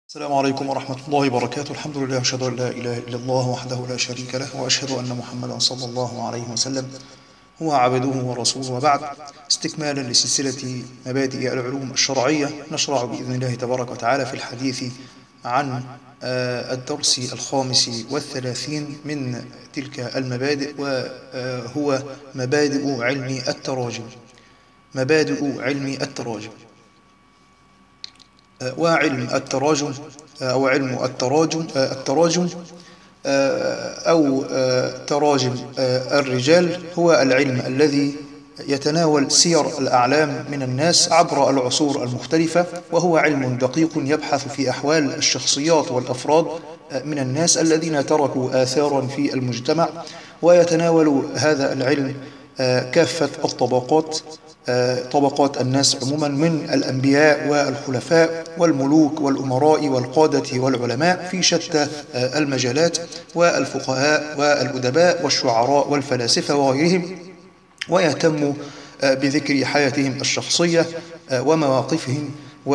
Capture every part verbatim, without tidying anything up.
السلام عليكم ورحمة الله وبركاته. الحمد لله، أشهد أن لا إله إلا الله وحده لا شريك له، وأشهد أن محمدا صلى الله عليه وسلم هو عبده ورسوله، وبعد. استكمالا لسلسلة مبادئ العلوم الشرعية، نشرع بإذن الله تبارك وتعالى في الحديث عن آه، الدرس الخامس والثلاثين من تلك المبادئ، وهو مبادئ علم التراجم. مبادئ علم التراجم. وعلم التراجم أو علم التراجم التراجم أو تراجم الرجال هو العلم الذي يتناول سير الأعلام من الناس عبر العصور المختلفة، وهو علم دقيق يبحث في أحوال الشخصيات والأفراد من الناس الذين تركوا آثارا في المجتمع، ويتناول هذا العلم كافة الطبقات، طبقات الناس عموما، من الأنبياء والخلفاء والملوك والأمراء والقادة والعلماء في شتى المجالات، والفقهاء والأدباء والشعراء والفلاسفة وغيرهم، ويهتم بذكر حياتهم الشخصية ومواقفهم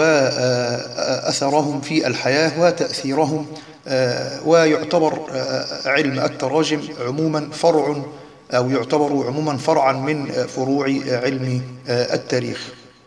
وأثرهم في الحياة وتأثيرهم. ويعتبر علم التراجم عموما فرع أو يعتبر عموما فرعا من فروع علم التاريخ.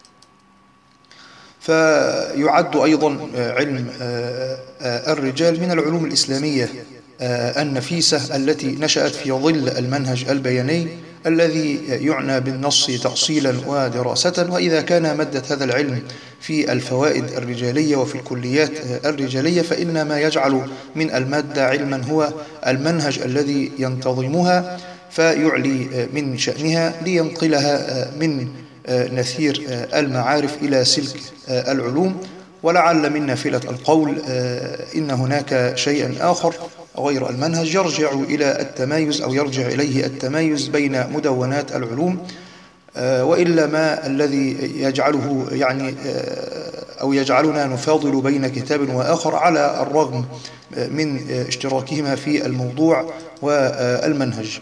فيعد أيضا علم الرجال من العلوم الإسلامية النفيسة التي نشأت في ظل المنهج البياني الذي يعنى بالنص تأصيلا ودراسة. وإذا كان مادة هذا العلم في الفوائد الرجالية وفي الكليات الرجالية، فإن ما يجعل من المادة علما هو المنهج الذي ينتظمها، فيعلي من شأنها لينقلها من نثير المعارف إلى سلك العلوم. ولعل من نافلة القول إن هناك شيئا آخر غير المنهج يرجع إلى التمايز أو يرجع إليه التمايز بين مدونات العلوم، وإلا ما الذي يجعله يعني أو يجعلنا نفاضل بين كتاب وآخر على الرغم من اشتراكهما في الموضوع والمنهج.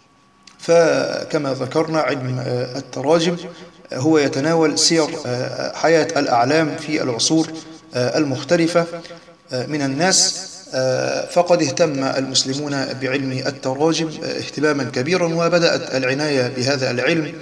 فكما ذكرنا، علم التراجم هو يتناول سير حياة الأعلام في العصور المختلفة من الناس. فقد اهتم المسلمون بعلم التراجم اهتماما كبيرا، وبدأت العناية بهذا العلم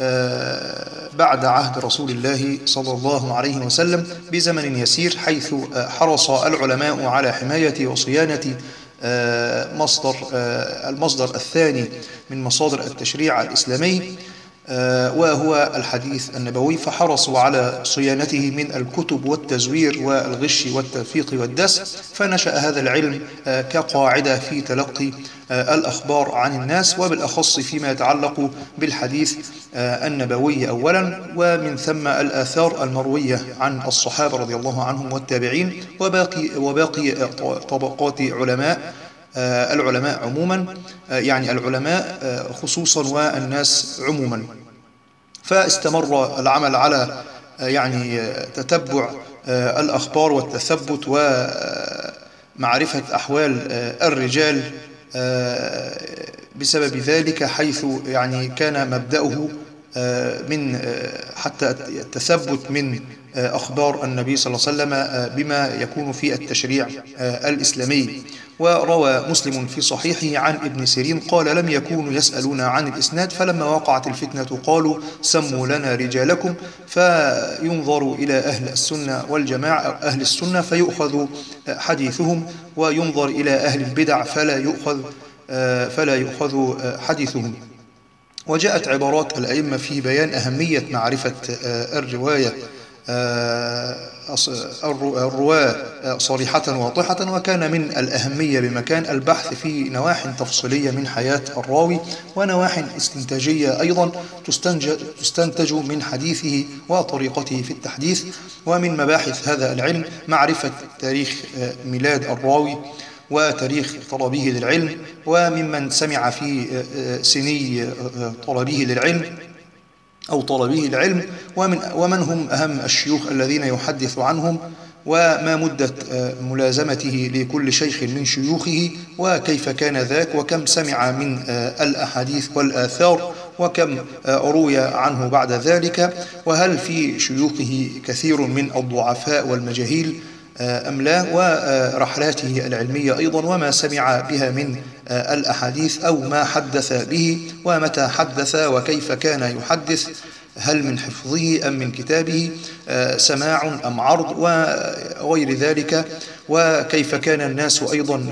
بعد عهد رسول الله صلى الله عليه وسلم بزمن يسير، حيث حرص العلماء على حماية وصيانة مصدر المصدر الثاني من مصادر التشريع الإسلامي، وهو الحديث النبوي، فحرصوا على صيانته من الكتب والتزوير والغش والتلفيق والدس. فنشأ هذا العلم كقاعدة في تلقي الأخبار عن الناس، وبالأخص فيما يتعلق بالحديث النبوي أولا، ومن ثم الآثار المروية عن الصحابة رضي الله عنهم والتابعين وباقي, وباقي طبقات علماء العلماء عموما، يعني العلماء خصوصا والناس عموما. فاستمر العمل على يعني تتبع الأخبار والتثبت ومعرفة أحوال الرجال بسبب ذلك، حيث يعني كان مبدأه من حتى التثبت من أخبار النبي صلى الله عليه وسلم بما يكون في التشريع الإسلامي. وروى مسلم في صحيحه عن ابن سيرين قال: لم يكونوا يسألون عن الإسناد، فلما وقعت الفتنة قالوا سموا لنا رجالكم، فينظر إلى أهل السنة والجماعة أهل السنة فيؤخذ حديثهم، وينظر إلى أهل البدع فلا يؤخذ فلا يؤخذ حديثهم. وجاءت عبارات الأئمة في بيان أهمية معرفة الرواية الرواة صريحة واضحة، وكان من الأهمية بمكان البحث في نواح تفصيلية من حياة الراوي، ونواح استنتاجية أيضا تستنتج من حديثه وطريقته في التحديث. ومن مباحث هذا العلم معرفة تاريخ ميلاد الراوي وتاريخ طلبه للعلم، وممن سمع في سني طلبه للعلم أو طلبه العلم، ومن, ومن هم أهم الشيوخ الذين يحدث عنهم، وما مدة ملازمته لكل شيخ من شيوخه، وكيف كان ذاك، وكم سمع من الأحاديث والآثار، وكم روي عنه بعد ذلك، وهل في شيوخه كثير من الضعفاء والمجاهيل أم لا، ورحلاته العلمية أيضا، وما سمع بها من الأحاديث أو ما حدث به، ومتى حدث وكيف كان يحدث، هل من حفظه أم من كتابه، سماع أم عرض وغير ذلك، وكيف كان الناس أيضا،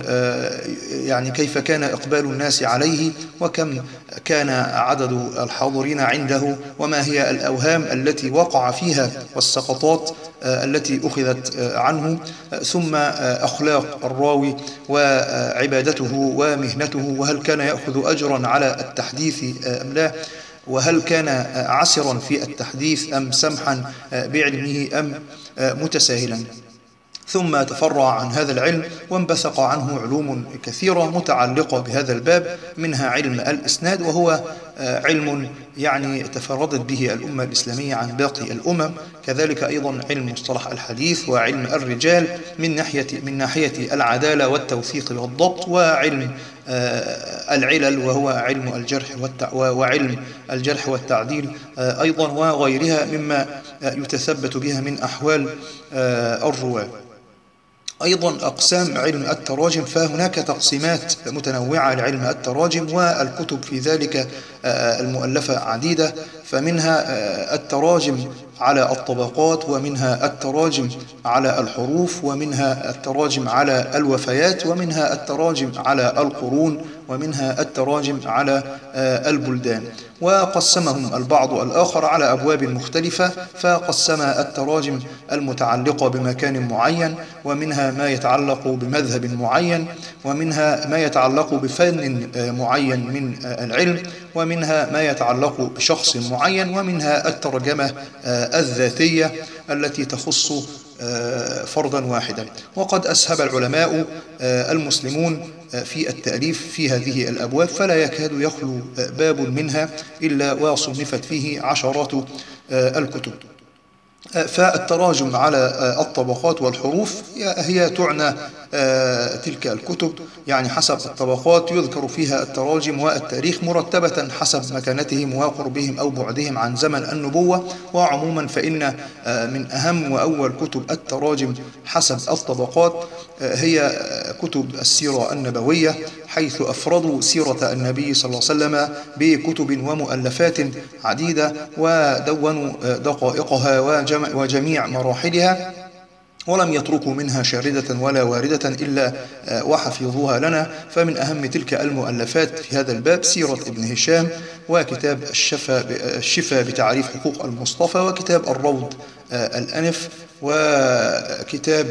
يعني كيف كان إقبال الناس عليه، وكم كان عدد الحاضرين عنده، وما هي الأوهام التي وقع فيها والسقطات التي أخذت عنه، ثم أخلاق الراوي وعبادته ومهنته، وهل كان يأخذ أجرا على التحديث أم لا، وهل كان عسرا في التحديث أم سمحا بعلمه أم متساهلا. ثم تفرع عن هذا العلم وانبثق عنه علوم كثيرة متعلقة بهذا الباب، منها علم الإسناد، وهو علم يعني تفردت به الأمة الإسلامية عن باقي الأمم، كذلك أيضا علم مصطلح الحديث، وعلم الرجال من ناحية من ناحية العدالة والتوثيق والضبط، وعلم العلل وهو علم الجرح وعلم الجرح والتعديل أيضا، وغيرها مما يتثبت بها من أحوال الرواة. أيضا أقسام علم التراجم، فهناك تقسيمات متنوعة لعلم التراجم، والكتب في ذلك المؤلفة عديدة، فمنها التراجم على الطبقات، ومنها التراجم على الحروف، ومنها التراجم على الوفيات، ومنها التراجم على القرون، ومنها التراجم على البلدان. وقسمهم البعض الآخر على أبواب مختلفة، فقسم التراجم المتعلقة بمكان معين، ومنها ما يتعلق بمذهب معين، ومنها ما يتعلق بفن معين من العلم، ومنها ما يتعلق بشخص معين، ومنها الترجمة الذاتية التي تخص فردا واحدا. وقد أسهب العلماء المسلمون في التأليف في هذه الأبواب، فلا يكاد يخلو باب منها إلا وصنفت فيه عشرات الكتب. فالتراجم على الطبقات والحروف هي تعنى تلك الكتب، يعني حسب الطبقات يذكر فيها التراجم والتاريخ مرتبة حسب مكانتهم وقربهم أو بعدهم عن زمن النبوة. وعموما فإن من أهم وأول كتب التراجم حسب الطبقات هي كتب السيرة النبوية، حيث أفردوا سيرة النبي صلى الله عليه وسلم بكتب ومؤلفات عديدة، ودونوا دقائقها وجميع مراحلها، ولم يتركوا منها شاردة ولا واردة إلا وحفظوها لنا. فمن أهم تلك المؤلفات في هذا الباب سيرة ابن هشام، وكتاب الشفا بتعريف حقوق المصطفى، وكتاب الروض الأنف، وكتاب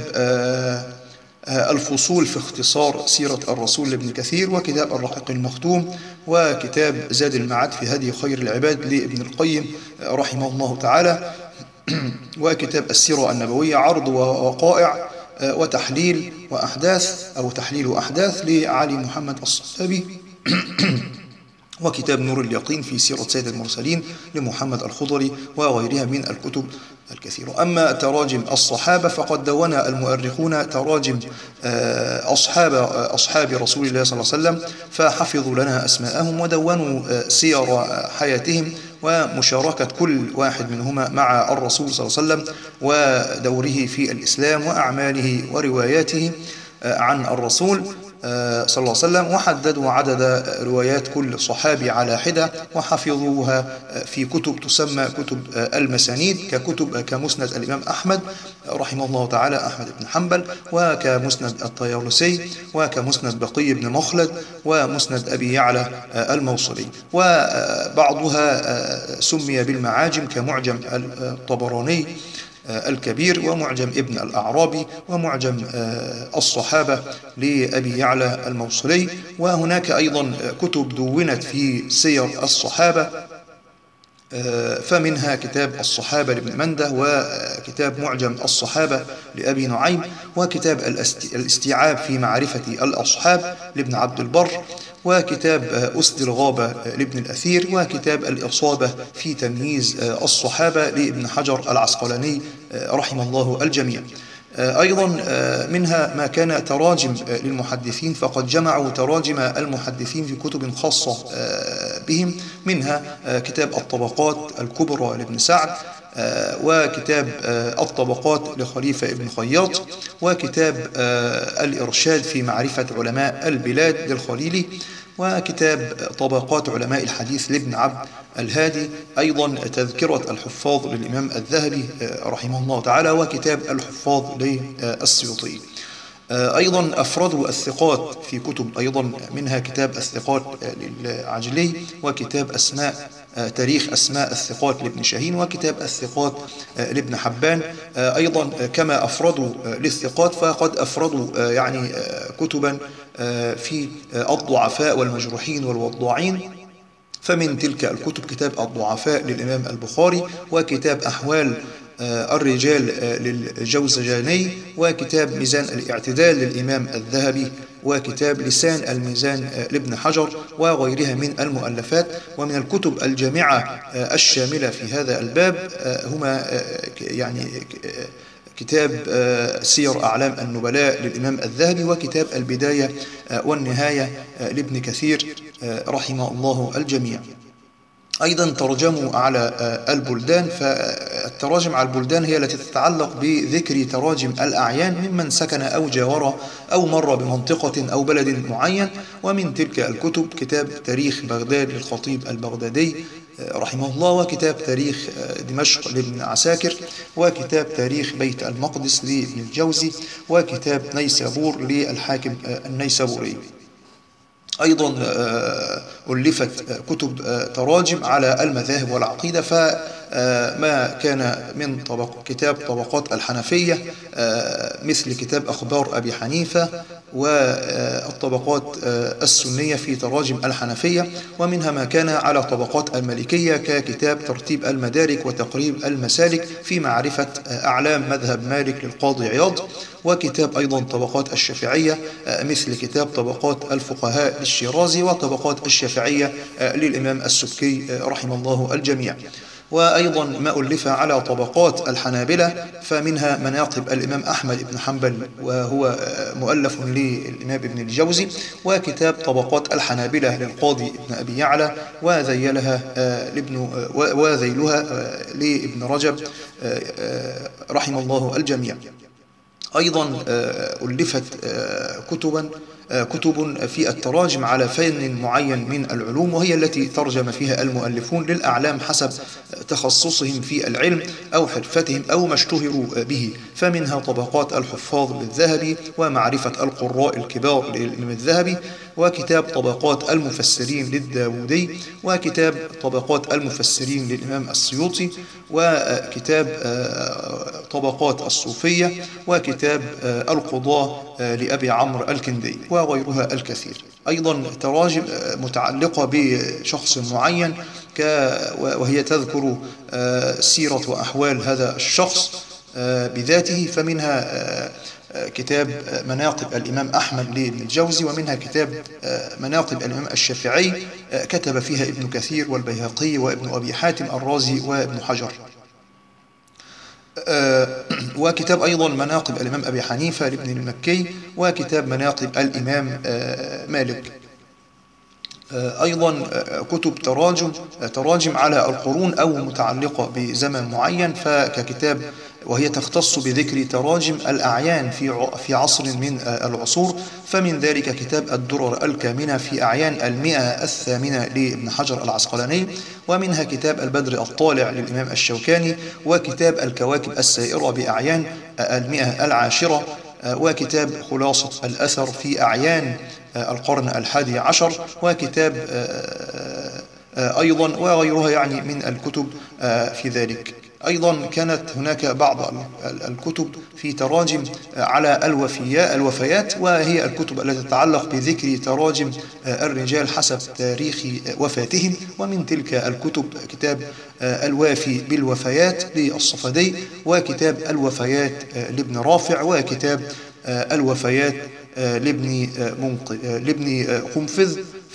الفصول في اختصار سيرة الرسول لابن كثير، وكتاب الرحيق المختوم، وكتاب زاد المعاد في هدي خير العباد لابن القيم رحمه الله تعالى، وكتاب السيرة النبوية عرض ووقائع وتحليل وأحداث أو تحليل وأحداث لعلي محمد الصلابي، وكتاب نور اليقين في سيرة سيد المرسلين لمحمد الخضري، وغيرها من الكتب الكثيرة. أما تراجم الصحابة فقد دون المؤرخون تراجم أصحاب أصحاب رسول الله صلى الله عليه وسلم، فحفظوا لنا أسماءهم ودونوا سير حياتهم ومشاركة كل واحد منهما مع الرسول صلى الله عليه وسلم ودوره في الإسلام وأعماله ورواياته عن الرسول صلى الله عليه وسلم، وحددوا عدد روايات كل صحابي على حدة، وحفظوها في كتب تسمى كتب المسانيد، ككتب كمسند الإمام أحمد رحمه الله تعالى أحمد بن حنبل، وكمسند الطيالسي، وكمسند بقي بن مخلد، ومسند أبي يعلى الموصلي. وبعضها سمي بالمعاجم كمعجم الطبراني الكبير، ومعجم ابن الأعرابي، ومعجم الصحابة لأبي يعلى الموصلي. وهناك أيضا كتب دونت في سير الصحابة، فمنها كتاب الصحابة لابن منده، وكتاب معجم الصحابة لأبي نعيم، وكتاب الاستيعاب في معرفة الأصحاب لابن عبد البر، وكتاب أسد الغابة لابن الأثير، وكتاب الإصابة في تمييز الصحابة لابن حجر العسقلاني رحمه الله الجميع. أيضا منها ما كان تراجم للمحدثين، فقد جمعوا تراجم المحدثين في كتب خاصة بهم، منها كتاب الطبقات الكبرى لابن سعد، وكتاب الطبقات لخليفة ابن خياط، وكتاب الإرشاد في معرفة علماء البلاد للخليلي، وكتاب طبقات علماء الحديث لابن عبد الهادي، أيضا تذكرة الحفاظ للإمام الذهبي رحمه الله تعالى، وكتاب الحفاظ للسيوطي. أيضا أفردوا الثقات في كتب أيضا، منها كتاب الثقات للعجلي، وكتاب أسماء تاريخ أسماء الثقات لابن شاهين، وكتاب الثقات لابن حبان. أيضا كما أفردوا للثقات فقد أفردوا يعني كتبا في الضعفاء والمجروحين والوضاعين، فمن تلك الكتب كتاب الضعفاء للإمام البخاري، وكتاب أحوال الرجال للجوزجاني، وكتاب ميزان الاعتدال للإمام الذهبي، وكتاب لسان الميزان لابن حجر، وغيرها من المؤلفات. ومن الكتب الجامعة الشاملة في هذا الباب هما يعني كتاب سير أعلام النبلاء للإمام الذهبي، وكتاب البداية والنهاية لابن كثير رحمه الله الجميع. أيضا ترجموا على البلدان، فالتراجم على البلدان هي التي تتعلق بذكر تراجم الأعيان ممن سكن أو جاور أو مر بمنطقة أو بلد معين. ومن تلك الكتب كتاب تاريخ بغداد للخطيب البغدادي رحمه الله، وكتاب تاريخ دمشق لابن عساكر، وكتاب تاريخ بيت المقدس لابن الجوزي، وكتاب نيسابور للحاكم النيسابوري. أيضا ألفت كتب تراجم على المذاهب والعقيدة، فما كان من طبق كتاب طبقات الحنفية مثل كتاب أخبار أبي حنيفة، والطبقات السنية في تراجم الحنفية، ومنها ما كان على طبقات المالكية ككتاب ترتيب المدارك وتقريب المسالك في معرفة أعلام مذهب مالك للقاضي عياض، وكتاب أيضا طبقات الشافعية مثل كتاب طبقات الفقهاء للشيرازي، وطبقات الشافعية للإمام السبكي رحمه الله الجميع. وأيضا ما ألف على طبقات الحنابلة، فمنها مناقب الإمام أحمد بن حنبل وهو مؤلف للإمام ابن الجوزي، وكتاب طبقات الحنابلة للقاضي ابن أبي يعلى، وذيلها لابن وذيلها لابن رجب رحمه الله الجميع. أيضا ألفت كتبا كتب في التراجم على فن معين من العلوم، وهي التي ترجم فيها المؤلفون للأعلام حسب تخصصهم في العلم أو حرفتهم أو ما اشتهروا به، فمنها طبقات الحفاظ للذهبي، ومعرفة القراء الكبار للإمام الذهبي، وكتاب طبقات المفسرين للداودي، وكتاب طبقات المفسرين للإمام السيوطي، وكتاب طبقات الصوفية، وكتاب القضاء لأبي عمرو الكندي، وغيرها الكثير. أيضا تراجم متعلقة بشخص معين وهي تذكر سيرة وأحوال هذا الشخص بذاته، فمنها كتاب مناقب الإمام أحمد لابن الجوزي، ومنها كتاب مناقب الإمام الشافعي كتب فيها ابن كثير والبيهقي وابن أبي حاتم الرازي وابن حجر. وكتاب أيضا مناقب الإمام أبي حنيفة لابن المكي، وكتاب مناقب الإمام مالك. أيضا كتب تراجم تراجم على القرون أو متعلقة بزمن معين، فككتاب وهي تختص بذكر تراجم الأعيان في في عصر من العصور، فمن ذلك كتاب الدرر الكامنة في أعيان المئة الثامنة لابن حجر العسقلاني، ومنها كتاب البدر الطالع للإمام الشوكاني، وكتاب الكواكب السائرة بأعيان المئة العاشرة، وكتاب خلاصة الأثر في أعيان القرن الحادي عشر، وكتاب أيضا وغيرها يعني من الكتب في ذلك. أيضا كانت هناك بعض الكتب في تراجم على الوفيات، وهي الكتب التي تتعلق بذكر تراجم الرجال حسب تاريخ وفاتهم، ومن تلك الكتب كتاب الوافي بالوفيات للصفدي، وكتاب الوفيات لابن رافع، وكتاب الوفيات لابن لابن قنفذ. ف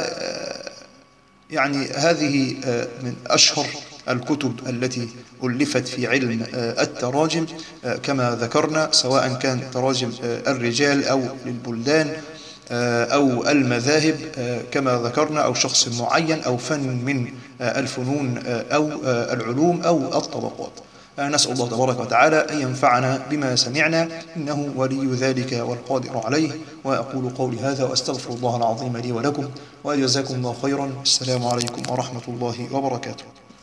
يعني هذه من أشهر الكتب التي ألفت في علم التراجم كما ذكرنا، سواء كان تراجم الرجال أو للبلدان أو المذاهب كما ذكرنا، أو شخص معين، أو فن من الفنون أو العلوم أو الطبقات. نسأل الله تبارك وتعالى أن ينفعنا بما سمعنا، إنه ولي ذلك والقادر عليه. وأقول قولي هذا وأستغفر الله العظيم لي ولكم، وجزاكم الله خيرا. السلام عليكم ورحمة الله وبركاته.